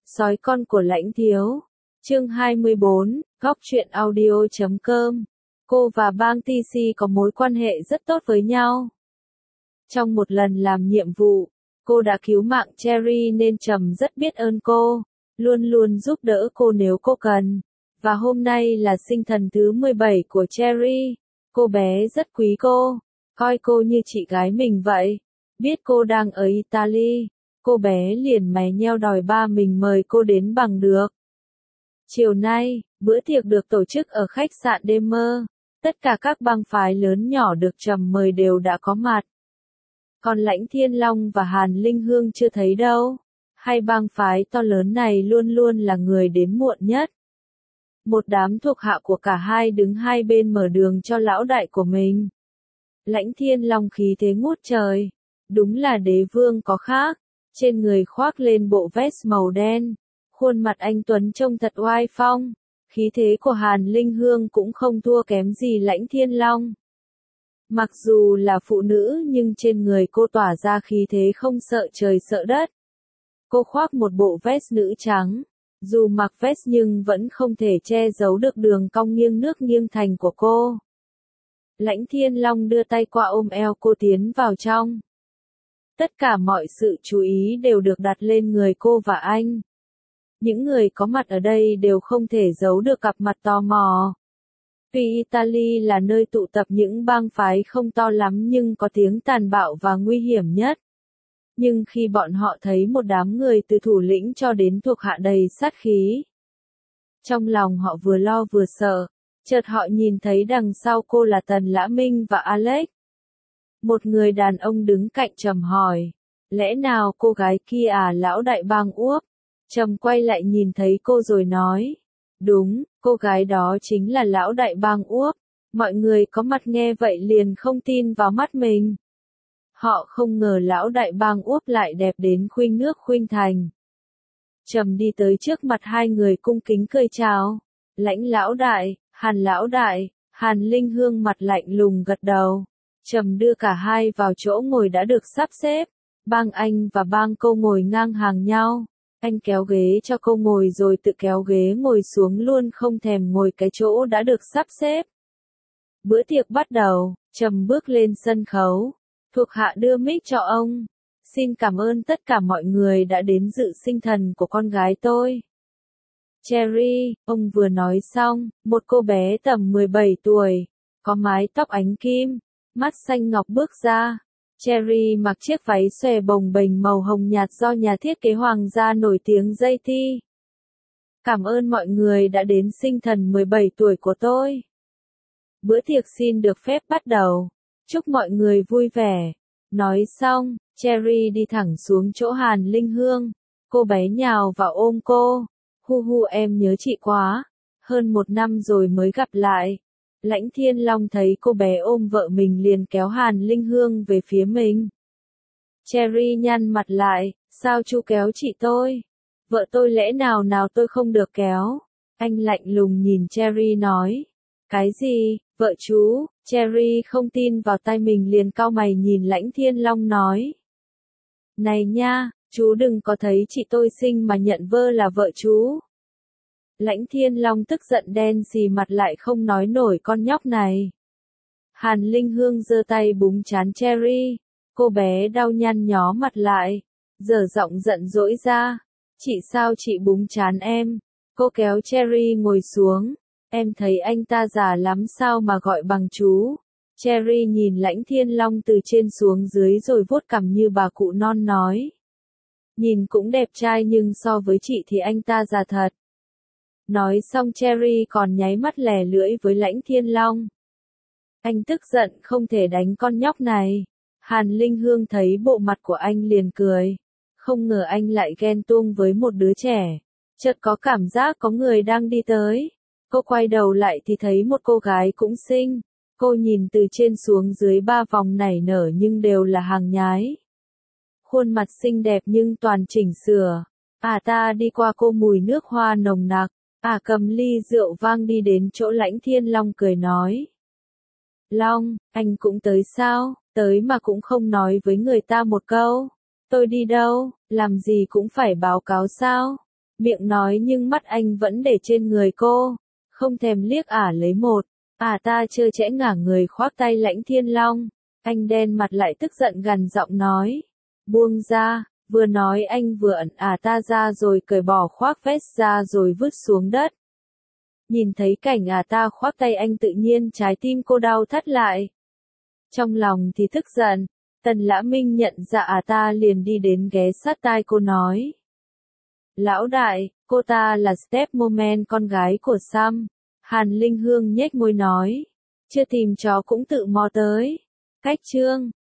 Sói con của Lãnh Thiếu. Chương 24, Góc truyện audio.com. Cô và Bang TC có mối quan hệ rất tốt với nhau. Trong một lần làm nhiệm vụ, cô đã cứu mạng Cherry nên Trầm rất biết ơn cô, luôn luôn giúp đỡ cô nếu cô cần. Và hôm nay là sinh thần thứ 17 của Cherry. Cô bé rất quý cô, coi cô như chị gái mình vậy. Biết cô đang ở Italy, cô bé liền mày nheo đòi ba mình mời cô đến bằng được. Chiều nay, bữa tiệc được tổ chức ở khách sạn Demer. Tất cả các bang phái lớn nhỏ được Trầm mời đều đã có mặt. Còn Lãnh Thiên Long và Hàn Linh Hương chưa thấy đâu. Hai bang phái to lớn này luôn luôn là người đến muộn nhất. Một đám thuộc hạ của cả hai đứng hai bên mở đường cho lão đại của mình. Lãnh Thiên Long khí thế ngút trời. Đúng là đế vương có khác. Trên người khoác lên bộ vest màu đen. Khuôn mặt anh Tuấn trông thật oai phong. Khí thế của Hàn Linh Hương cũng không thua kém gì Lãnh Thiên Long. Mặc dù là phụ nữ nhưng trên người cô tỏa ra khí thế không sợ trời sợ đất. Cô khoác một bộ vest nữ trắng. Dù mặc vest nhưng vẫn không thể che giấu được đường cong nghiêng nước nghiêng thành của cô. Lãnh Thiên Long đưa tay qua ôm eo cô tiến vào trong. Tất cả mọi sự chú ý đều được đặt lên người cô và anh. Những người có mặt ở đây đều không thể giấu được cặp mặt tò mò. Tuy Italy là nơi tụ tập những bang phái không to lắm nhưng có tiếng tàn bạo và nguy hiểm nhất. Nhưng khi bọn họ thấy một đám người từ thủ lĩnh cho đến thuộc hạ đầy sát khí. Trong lòng họ vừa lo vừa sợ, chợt họ nhìn thấy đằng sau cô là Tần Lã Minh và Alex. Một người đàn ông đứng cạnh Trầm hỏi, lẽ nào cô gái kia à lão đại bang Úc? Trầm quay lại nhìn thấy cô rồi nói, đúng, cô gái đó chính là lão đại bang Úc. Mọi người có mặt nghe vậy liền không tin vào mắt mình. Họ không ngờ lão đại bang Úc lại đẹp đến khuynh nước khuynh thành. Trầm đi tới trước mặt hai người cung kính cười chào. Lãnh lão đại, Hàn Linh Hương mặt lạnh lùng gật đầu. Trầm đưa cả hai vào chỗ ngồi đã được sắp xếp. Bang anh và bang cô ngồi ngang hàng nhau. Anh kéo ghế cho cô ngồi rồi tự kéo ghế ngồi xuống luôn không thèm ngồi cái chỗ đã được sắp xếp. Bữa tiệc bắt đầu, Trầm bước lên sân khấu. Thuộc hạ đưa mic cho ông. Xin cảm ơn tất cả mọi người đã đến dự sinh thần của con gái tôi. Cherry, ông vừa nói xong, một cô bé tầm 17 tuổi, có mái tóc ánh kim, mắt xanh ngọc bước ra. Cherry mặc chiếc váy xòe bồng bềnh màu hồng nhạt do nhà thiết kế hoàng gia nổi tiếng JT. Cảm ơn mọi người đã đến sinh thần 17 tuổi của tôi. Bữa tiệc xin được phép bắt đầu. Chúc mọi người vui vẻ. Nói xong, Cherry đi thẳng xuống chỗ Hàn Linh Hương. Cô bé nhào vào ôm cô. Hu hu em nhớ chị quá. Hơn 1 năm rồi mới gặp lại. Lãnh Thiên Long thấy cô bé ôm vợ mình liền kéo Hàn Linh Hương về phía mình. Cherry nhăn mặt lại, sao chú kéo chị tôi? Vợ tôi lẽ nào tôi không được kéo? Anh lạnh lùng nhìn Cherry nói. Cái gì, vợ chú? Cherry không tin vào tai mình liền cau mày nhìn Lãnh Thiên Long nói. Này nha, chú đừng có thấy chị tôi xinh mà nhận vơ là vợ chú. Lãnh Thiên Long tức giận đen xì mặt lại không nói nổi con nhóc này. Hàn Linh Hương giơ tay búng trán Cherry. Cô bé đau nhăn nhó mặt lại. Dở giọng giận dỗi ra. Chị sao chị búng trán em? Cô kéo Cherry ngồi xuống. Em thấy anh ta già lắm sao mà gọi bằng chú. Cherry nhìn Lãnh Thiên Long từ trên xuống dưới rồi vuốt cằm như bà cụ non nói. Nhìn cũng đẹp trai nhưng so với chị thì anh ta già thật. Nói xong Cherry còn nháy mắt lè lưỡi với Lãnh Thiên Long. Anh tức giận không thể đánh con nhóc này. Hàn Linh Hương thấy bộ mặt của anh liền cười. Không ngờ anh lại ghen tuông với một đứa trẻ. Chợt có cảm giác có người đang đi tới. Cô quay đầu lại thì thấy một cô gái cũng xinh. Cô nhìn từ trên xuống dưới 3 vòng nảy nở nhưng đều là hàng nhái. Khuôn mặt xinh đẹp nhưng toàn chỉnh sửa. Ta đi qua cô mùi nước hoa nồng nặc. Cầm ly rượu vang đi đến chỗ Lãnh Thiên Long cười nói. Long, anh cũng tới sao? Tới mà cũng không nói với người ta một câu. Tôi đi đâu, làm gì cũng phải báo cáo sao? Miệng nói nhưng mắt anh vẫn để trên người cô, không thèm liếc lấy một. Ta trơ trẽ ngả người khoác tay Lãnh Thiên Long. Anh đen mặt lại tức giận gằn giọng nói. Buông ra, vừa nói anh vừa ẩn ta ra rồi cởi bỏ khoác vest ra rồi vứt xuống đất. Nhìn thấy cảnh ta khoác tay anh tự nhiên trái tim cô đau thắt lại. Trong lòng thì tức giận, Tần Lã Minh nhận ra ta liền đi đến ghé sát tai cô nói. Lão đại, cô ta là Stepmomen con gái của Sam. Hàn Linh Hương nhếch môi nói. Chưa tìm chó cũng tự mò tới. Cách chương.